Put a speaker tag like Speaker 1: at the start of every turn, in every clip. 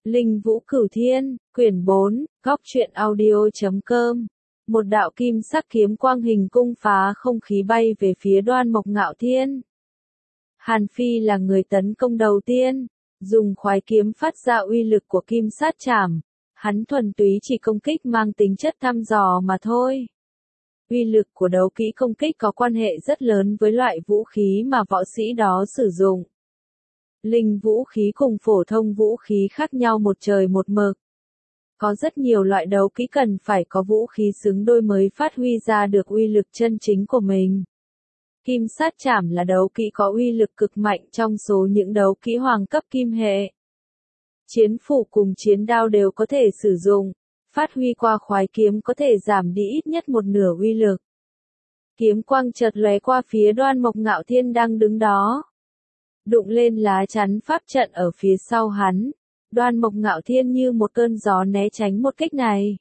Speaker 1: Linh Vũ Cửu Thiên, quyển 4, góc truyện audio.com. Một đạo kim sắc kiếm quang hình cung phá không khí bay về phía Đoan Mộc Ngạo Thiên. Hàn Phi là người tấn công đầu tiên, dùng khoái kiếm phát ra uy lực của kim sát trảm. Hắn thuần túy chỉ công kích mang tính chất thăm dò mà thôi. Uy lực của đấu kỹ công kích có quan hệ rất lớn với loại vũ khí mà võ sĩ đó sử dụng. Linh vũ khí cùng phổ thông vũ khí khác nhau một trời một mực. Có rất nhiều loại đấu kỹ cần phải có vũ khí xứng đôi mới phát huy ra được uy lực chân chính của mình. Kim sát trảm là đấu kỹ có uy lực cực mạnh trong số những đấu kỹ hoàng cấp kim hệ. Chiến phủ cùng chiến đao đều có thể sử dụng, phát huy qua khoái kiếm có thể giảm đi ít nhất một nửa uy lực. Kiếm quang chợt lóe qua phía Đoan Mộc Ngạo Thiên đang đứng đó. Đụng lên lá chắn pháp trận ở phía sau hắn, Đoan Mộc Ngạo Thiên như một cơn gió né tránh một kích này.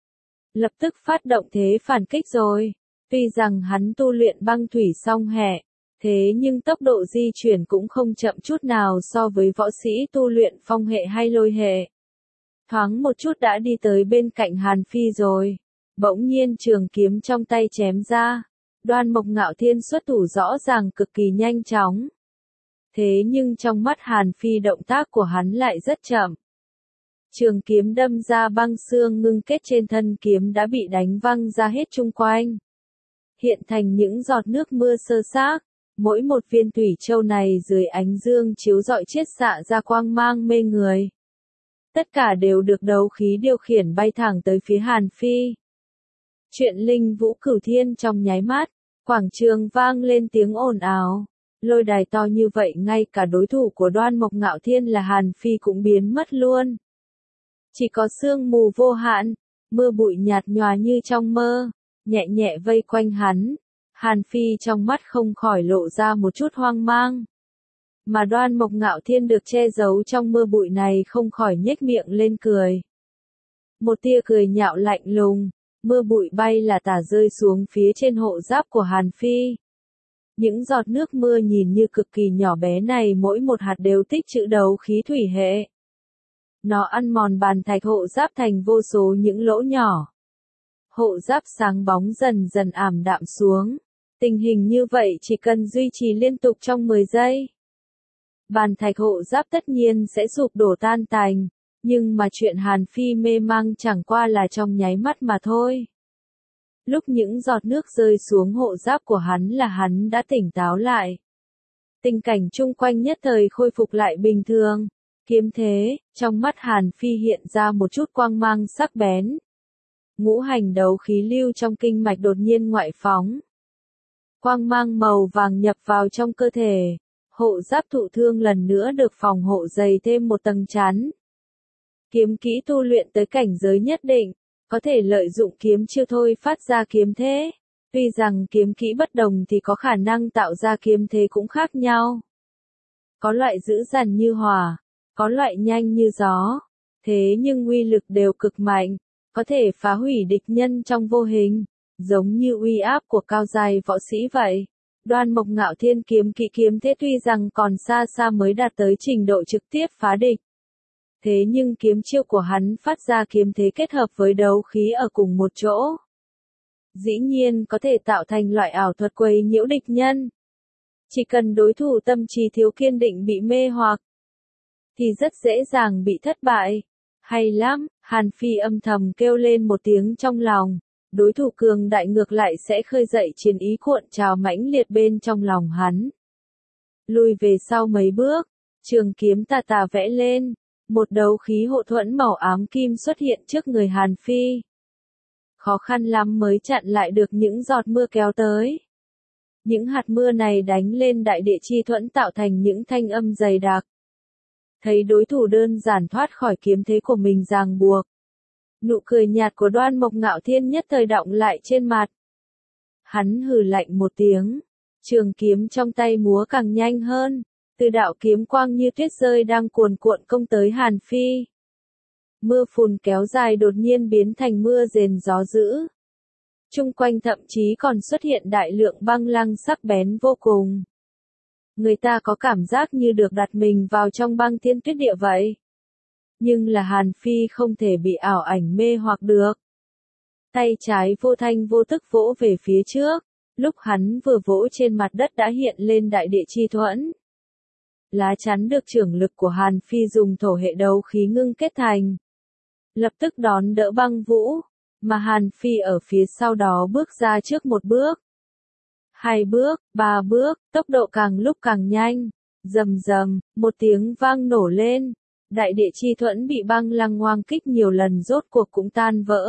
Speaker 1: Lập tức phát động thế phản kích rồi. Tuy rằng hắn tu luyện băng thủy song hệ, thế nhưng tốc độ di chuyển cũng không chậm chút nào so với võ sĩ tu luyện phong hệ hay lôi hệ. Thoáng một chút đã đi tới bên cạnh Hàn Phi rồi. Bỗng nhiên trường kiếm trong tay chém ra. Đoan Mộc Ngạo Thiên xuất thủ rõ ràng cực kỳ nhanh chóng. Thế nhưng trong mắt Hàn Phi động tác của hắn lại rất chậm. Trường kiếm đâm ra băng xương ngưng kết trên thân kiếm đã bị đánh văng ra hết chung quanh. Hiện thành những giọt nước mưa sơ xác, mỗi một viên thủy châu này dưới ánh dương chiếu rọi chiết xạ ra quang mang mê người. Tất cả đều được đấu khí điều khiển bay thẳng tới phía Hàn Phi. Chuyện Linh Vũ Cửu Thiên trong nháy mắt, quảng trường vang lên tiếng ồn ào. Lôi đài to như vậy ngay cả đối thủ của Đoan Mộc Ngạo Thiên là Hàn Phi cũng biến mất luôn. Chỉ có sương mù vô hạn, mưa bụi nhạt nhòa như trong mơ, nhẹ nhẹ vây quanh hắn. Hàn Phi trong mắt không khỏi lộ ra một chút hoang mang. Mà Đoan Mộc Ngạo Thiên được che giấu trong mưa bụi này không khỏi nhếch miệng lên cười. Một tia cười nhạo lạnh lùng, mưa bụi bay là tả rơi xuống phía trên hộ giáp của Hàn Phi. Những giọt nước mưa nhìn như cực kỳ nhỏ bé này mỗi một hạt đều tích trữ đấu khí thủy hệ. Nó ăn mòn bàn thạch hộ giáp thành vô số những lỗ nhỏ. Hộ giáp sáng bóng dần dần ảm đạm xuống. Tình hình như vậy chỉ cần duy trì liên tục trong 10 giây. Bàn thạch hộ giáp tất nhiên sẽ sụp đổ tan tành, nhưng mà chuyện Hàn Phi mê mang chẳng qua là trong nháy mắt mà thôi. Lúc những giọt nước rơi xuống hộ giáp của hắn là hắn đã tỉnh táo lại. Tình cảnh chung quanh nhất thời khôi phục lại bình thường. Kiếm thế, trong mắt Hàn Phi hiện ra một chút quang mang sắc bén. Ngũ hành đấu khí lưu trong kinh mạch đột nhiên ngoại phóng. Quang mang màu vàng nhập vào trong cơ thể. Hộ giáp thụ thương lần nữa được phòng hộ dày thêm một tầng chắn. Kiếm kỹ tu luyện tới cảnh giới nhất định, có thể lợi dụng kiếm chiêu thôi phát ra kiếm thế. Tuy rằng kiếm kỹ bất đồng thì có khả năng tạo ra kiếm thế cũng khác nhau. Có loại dữ dằn như hỏa, có loại nhanh như gió. Thế nhưng uy lực đều cực mạnh, có thể phá hủy địch nhân trong vô hình, giống như uy áp của cao giai võ sĩ vậy. Đoan Mộc Ngạo Thiên kiếm kỹ kiếm thế tuy rằng còn xa xa mới đạt tới trình độ trực tiếp phá địch. Thế nhưng kiếm chiêu của hắn phát ra kiếm thế kết hợp với đấu khí ở cùng một chỗ. Dĩ nhiên có thể tạo thành loại ảo thuật quấy nhiễu địch nhân. Chỉ cần đối thủ tâm trí thiếu kiên định bị mê hoặc, thì rất dễ dàng bị thất bại. Hay lắm, Hàn Phi âm thầm kêu lên một tiếng trong lòng. Đối thủ cường đại ngược lại sẽ khơi dậy chiến ý cuộn trào mãnh liệt bên trong lòng hắn. Lùi về sau mấy bước, trường kiếm tà tà vẽ lên. Một đấu khí hộ thuẫn màu ám kim xuất hiện trước người Hàn Phi. Khó khăn lắm mới chặn lại được những giọt mưa kéo tới. Những hạt mưa này đánh lên đại địa chi thuẫn tạo thành những thanh âm dày đặc. Thấy đối thủ đơn giản thoát khỏi kiếm thế của mình ràng buộc. Nụ cười nhạt của Đoan Mộc Ngạo Thiên nhất thời đọng lại trên mặt. Hắn hừ lạnh một tiếng. Trường kiếm trong tay múa càng nhanh hơn. Từ đạo kiếm quang như tuyết rơi đang cuồn cuộn công tới Hàn Phi. Mưa phùn kéo dài đột nhiên biến thành mưa rền gió dữ. Chung quanh thậm chí còn xuất hiện đại lượng băng lăng sắc bén vô cùng. Người ta có cảm giác như được đặt mình vào trong băng thiên tuyết địa vậy. Nhưng là Hàn Phi không thể bị ảo ảnh mê hoặc được. Tay trái vô thanh vô tức vỗ về phía trước, lúc hắn vừa vỗ trên mặt đất đã hiện lên đại địa chi thuẫn. Lá chắn được trưởng lực của Hàn Phi dùng thổ hệ đấu khí ngưng kết thành. Lập tức đón đỡ băng vũ, mà Hàn Phi ở phía sau đó bước ra trước một bước. 2 bước, 3 bước, tốc độ càng lúc càng nhanh. Rầm rầm, một tiếng vang nổ lên. Đại địa chi thuẫn bị băng lăng oang kích nhiều lần rốt cuộc cũng tan vỡ.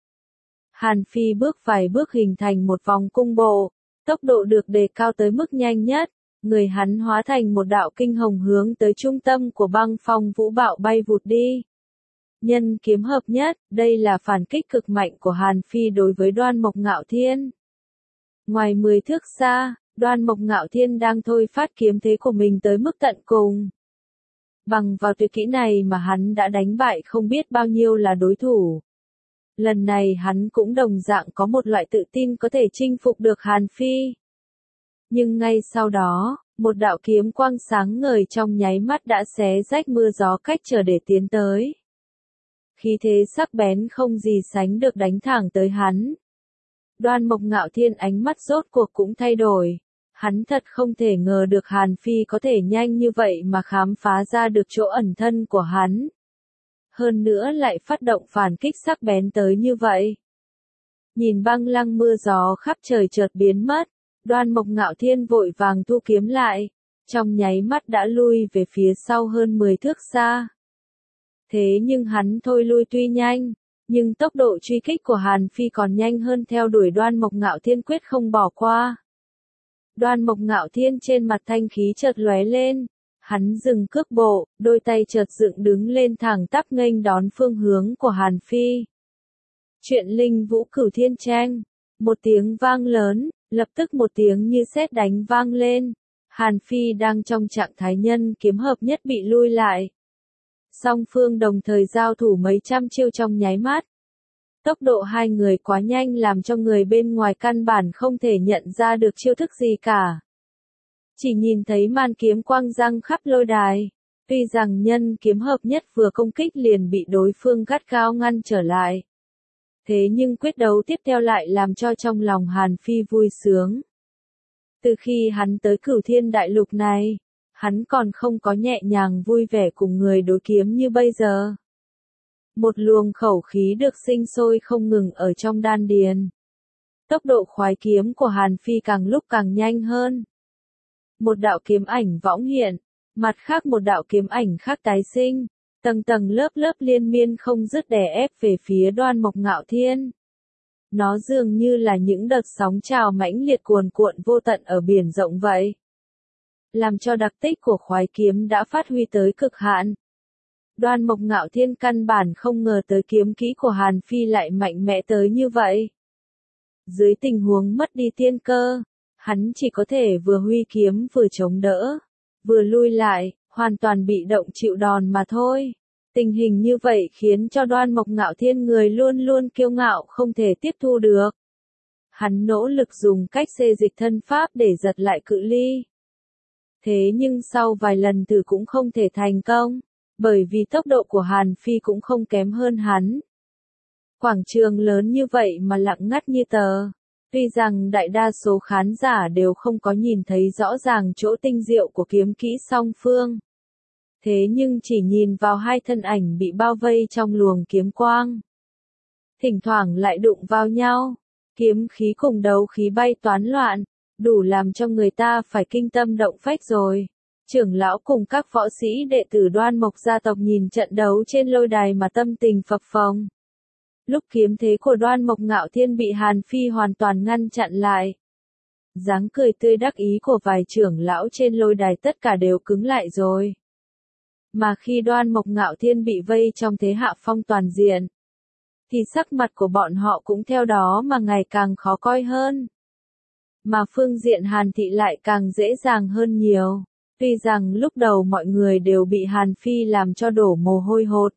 Speaker 1: Hàn Phi bước vài bước hình thành một vòng cung bộ, tốc độ được đề cao tới mức nhanh nhất, người hắn hóa thành một đạo kinh hồng hướng tới trung tâm của băng phong vũ bạo bay vụt đi. Nhân kiếm hợp nhất, đây là phản kích cực mạnh của Hàn Phi đối với Đoan Mộc Ngạo Thiên. Ngoài 10 thước xa, Đoan Mộc Ngạo Thiên đang thôi phát kiếm thế của mình tới mức tận cùng. Bằng vào tuyệt kỹ này mà hắn đã đánh bại không biết bao nhiêu là đối thủ. Lần này hắn cũng đồng dạng có một loại tự tin có thể chinh phục được Hàn Phi. Nhưng ngay sau đó, một đạo kiếm quang sáng ngời trong nháy mắt đã xé rách mưa gió cách trở để tiến tới. Khí thế sắc bén không gì sánh được đánh thẳng tới hắn. Đoan Mộc Ngạo Thiên ánh mắt rốt cuộc cũng thay đổi. Hắn thật không thể ngờ được Hàn Phi có thể nhanh như vậy mà khám phá ra được chỗ ẩn thân của hắn. Hơn nữa lại phát động phản kích sắc bén tới như vậy. Nhìn băng lăng mưa gió khắp trời chợt biến mất, Đoan Mộc Ngạo Thiên vội vàng thu kiếm lại, trong nháy mắt đã lui về phía sau hơn 10 thước xa. Thế nhưng hắn thôi lui tuy nhanh, nhưng tốc độ truy kích của Hàn Phi còn nhanh hơn theo đuổi Đoan Mộc Ngạo Thiên quyết không bỏ qua. Đoan Mộc Ngạo Thiên trên mặt thanh khí chợt lóe lên, hắn dừng cước bộ, đôi tay chợt dựng đứng lên thẳng tắp nghênh đón phương hướng của Hàn Phi. Chuyện Linh Vũ Cửu Thiên Tranh, một tiếng vang lớn, lập tức một tiếng như sét đánh vang lên. Hàn Phi đang trong trạng thái nhân kiếm hợp nhất bị lui lại. Song phương đồng thời giao thủ mấy trăm chiêu trong nháy mắt. Tốc độ hai người quá nhanh làm cho người bên ngoài căn bản không thể nhận ra được chiêu thức gì cả. Chỉ nhìn thấy màn kiếm quang răng khắp lôi đài. Tuy rằng nhân kiếm hợp nhất vừa công kích liền bị đối phương gắt gao ngăn trở lại. Thế nhưng quyết đấu tiếp theo lại làm cho trong lòng Hàn Phi vui sướng. Từ khi hắn tới Cửu Thiên Đại Lục này, hắn còn không có nhẹ nhàng vui vẻ cùng người đối kiếm như bây giờ. Một luồng khẩu khí được sinh sôi không ngừng ở trong đan điền. Tốc độ khoái kiếm của Hàn Phi càng lúc càng nhanh hơn. Một đạo kiếm ảnh võng hiện, mặt khác một đạo kiếm ảnh khác tái sinh, tầng tầng lớp lớp liên miên không dứt đè ép về phía Đoan Mộc Ngạo Thiên. Nó dường như là những đợt sóng trào mãnh liệt cuồn cuộn vô tận ở biển rộng vậy. Làm cho đặc tích của khoái kiếm đã phát huy tới cực hạn. Đoan Mộc Ngạo Thiên căn bản không ngờ tới kiếm kỹ của Hàn Phi lại mạnh mẽ tới như vậy. Dưới tình huống mất đi tiên cơ, hắn chỉ có thể vừa huy kiếm vừa chống đỡ, vừa lui lại, hoàn toàn bị động chịu đòn mà thôi. Tình hình như vậy khiến cho Đoan Mộc Ngạo Thiên người luôn luôn kiêu ngạo không thể tiếp thu được. Hắn nỗ lực dùng cách xê dịch thân pháp để giật lại cự ly. Thế nhưng sau vài lần thử cũng không thể thành công, bởi vì tốc độ của Hàn Phi cũng không kém hơn hắn. Quảng trường lớn như vậy mà lặng ngắt như tờ. Tuy rằng đại đa số khán giả đều không có nhìn thấy rõ ràng chỗ tinh diệu của kiếm kỹ song phương. Thế nhưng chỉ nhìn vào hai thân ảnh bị bao vây trong luồng kiếm quang. Thỉnh thoảng lại đụng vào nhau, kiếm khí cùng đấu khí bay toán loạn, đủ làm cho người ta phải kinh tâm động phách rồi. Trưởng lão cùng các võ sĩ đệ tử Đoan Mộc gia tộc nhìn trận đấu trên lôi đài mà tâm tình phập phồng. Lúc kiếm thế của Đoan Mộc Ngạo Thiên bị Hàn Phi hoàn toàn ngăn chặn lại. Dáng cười tươi đắc ý của vài trưởng lão trên lôi đài tất cả đều cứng lại rồi. Mà khi Đoan Mộc Ngạo Thiên bị vây trong thế hạ phong toàn diện, thì sắc mặt của bọn họ cũng theo đó mà ngày càng khó coi hơn. Mà phương diện Hàn Thị lại càng dễ dàng hơn nhiều. Tuy rằng lúc đầu mọi người đều bị Hàn Phi làm cho đổ mồ hôi hột.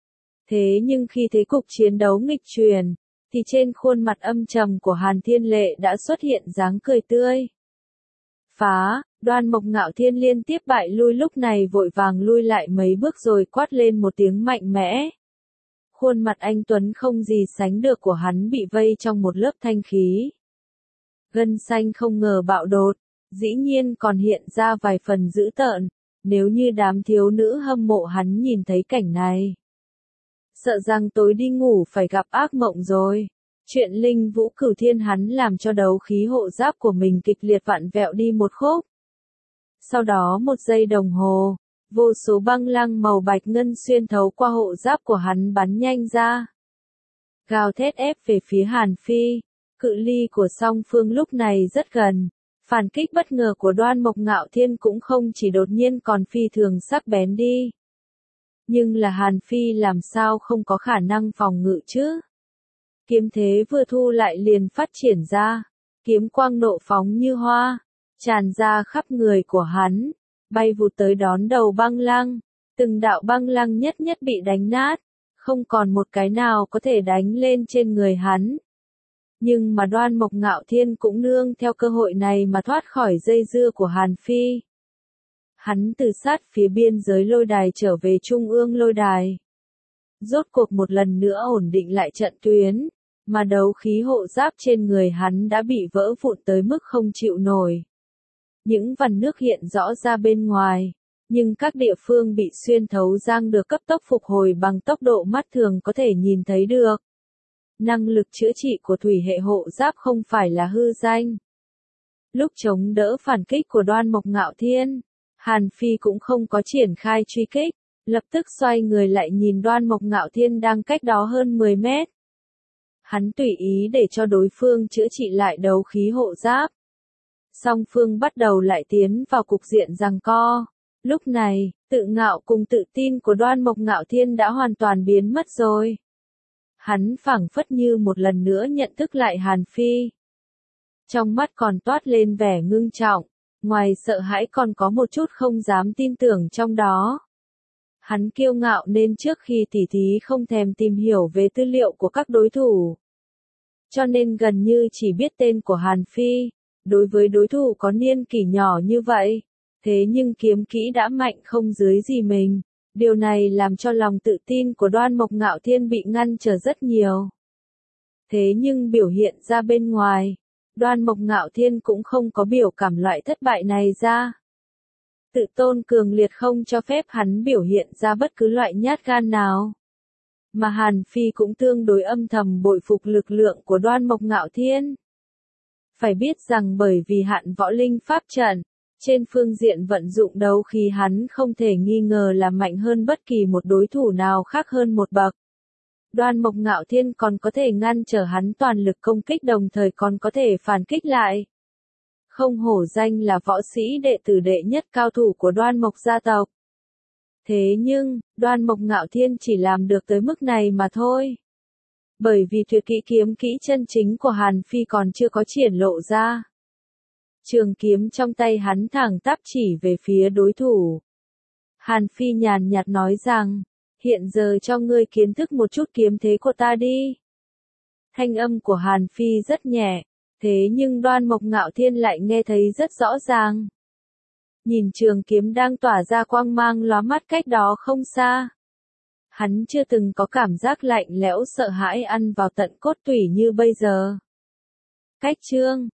Speaker 1: Thế nhưng khi thấy cục chiến đấu nghịch chuyển, thì trên khuôn mặt âm trầm của Hàn Thiên Lệ đã xuất hiện dáng cười tươi. Phá, Đoan Mộc Ngạo Thiên liên tiếp bại lui, lúc này vội vàng lui lại mấy bước rồi quát lên một tiếng mạnh mẽ. Khuôn mặt anh tuấn không gì sánh được của hắn bị vây trong một lớp thanh khí. Gân xanh không ngờ bạo đột, dĩ nhiên còn hiện ra vài phần dữ tợn, nếu như đám thiếu nữ hâm mộ hắn nhìn thấy cảnh này. Sợ rằng tối đi ngủ phải gặp ác mộng rồi. Chuyện Linh Vũ Cửu Thiên hắn làm cho đấu khí hộ giáp của mình kịch liệt vặn vẹo đi một khúc. Sau đó 1 giây đồng hồ, vô số băng lăng màu bạch ngân xuyên thấu qua hộ giáp của hắn bắn nhanh ra. Gào thét ép về phía Hàn Phi, cự ly của song phương lúc này rất gần. Phản kích bất ngờ của Đoan Mộc Ngạo Thiên cũng không chỉ đột nhiên còn phi thường sắc bén đi. Nhưng là Hàn Phi làm sao không có khả năng phòng ngự chứ? Kiếm thế vừa thu lại liền phát triển ra, kiếm quang nộ phóng như hoa, tràn ra khắp người của hắn, bay vụt tới đón đầu băng lăng, từng đạo băng lăng nhất nhất bị đánh nát, không còn một cái nào có thể đánh lên trên người hắn. Nhưng mà Đoan Mộc Ngạo Thiên cũng nương theo cơ hội này mà thoát khỏi dây dưa của Hàn Phi. Hắn từ sát phía biên giới lôi đài trở về trung ương lôi đài. Rốt cuộc một lần nữa ổn định lại trận tuyến, mà đấu khí hộ giáp trên người hắn đã bị vỡ vụn tới mức không chịu nổi. Những vằn nước hiện rõ ra bên ngoài, nhưng các địa phương bị xuyên thấu rang được cấp tốc phục hồi bằng tốc độ mắt thường có thể nhìn thấy được. Năng lực chữa trị của thủy hệ hộ giáp không phải là hư danh. Lúc chống đỡ phản kích của Đoan Mộc Ngạo Thiên, Hàn Phi cũng không có triển khai truy kích, lập tức xoay người lại nhìn Đoan Mộc Ngạo Thiên đang cách đó hơn 10 mét. Hắn tùy ý để cho đối phương chữa trị lại đấu khí hộ giáp. Song phương bắt đầu lại tiến vào cục diện giằng co. Lúc này, tự ngạo cùng tự tin của Đoan Mộc Ngạo Thiên đã hoàn toàn biến mất rồi. Hắn phảng phất như một lần nữa nhận thức lại Hàn Phi. Trong mắt còn toát lên vẻ ngưng trọng, ngoài sợ hãi còn có một chút không dám tin tưởng trong đó. Hắn kiêu ngạo nên trước khi tỉ thí không thèm tìm hiểu về tư liệu của các đối thủ. Cho nên gần như chỉ biết tên của Hàn Phi, đối với đối thủ có niên kỷ nhỏ như vậy. Thế nhưng kiếm kỹ đã mạnh không dưới gì mình. Điều này làm cho lòng tự tin của Đoan Mộc Ngạo Thiên bị ngăn trở rất nhiều. Thế nhưng biểu hiện ra bên ngoài, Đoan Mộc Ngạo Thiên cũng không có biểu cảm loại thất bại này ra. Tự tôn cường liệt không cho phép hắn biểu hiện ra bất cứ loại nhát gan nào. Mà Hàn Phi cũng tương đối âm thầm bội phục lực lượng của Đoan Mộc Ngạo Thiên. Phải biết rằng bởi vì hạn võ linh pháp trận, trên phương diện vận dụng đấu khí hắn không thể nghi ngờ là mạnh hơn bất kỳ một đối thủ nào khác hơn một bậc. Đoan Mộc Ngạo Thiên còn có thể ngăn trở hắn toàn lực công kích đồng thời còn có thể phản kích lại. Không hổ danh là võ sĩ đệ tử đệ nhất cao thủ của Đoan Mộc gia tộc. Thế nhưng, Đoan Mộc Ngạo Thiên chỉ làm được tới mức này mà thôi. Bởi vì tuyệt kỹ kiếm kỹ chân chính của Hàn Phi còn chưa có triển lộ ra. Trường kiếm trong tay hắn thẳng tắp chỉ về phía đối thủ. Hàn Phi nhàn nhạt nói rằng, hiện giờ cho ngươi kiến thức một chút kiếm thế của ta đi. Thanh âm của Hàn Phi rất nhẹ, thế nhưng Đoan Mộc Ngạo Thiên lại nghe thấy rất rõ ràng. Nhìn trường kiếm đang tỏa ra quang mang lóa mắt cách đó không xa. Hắn chưa từng có cảm giác lạnh lẽo sợ hãi ăn vào tận cốt tủy như bây giờ. Cách chương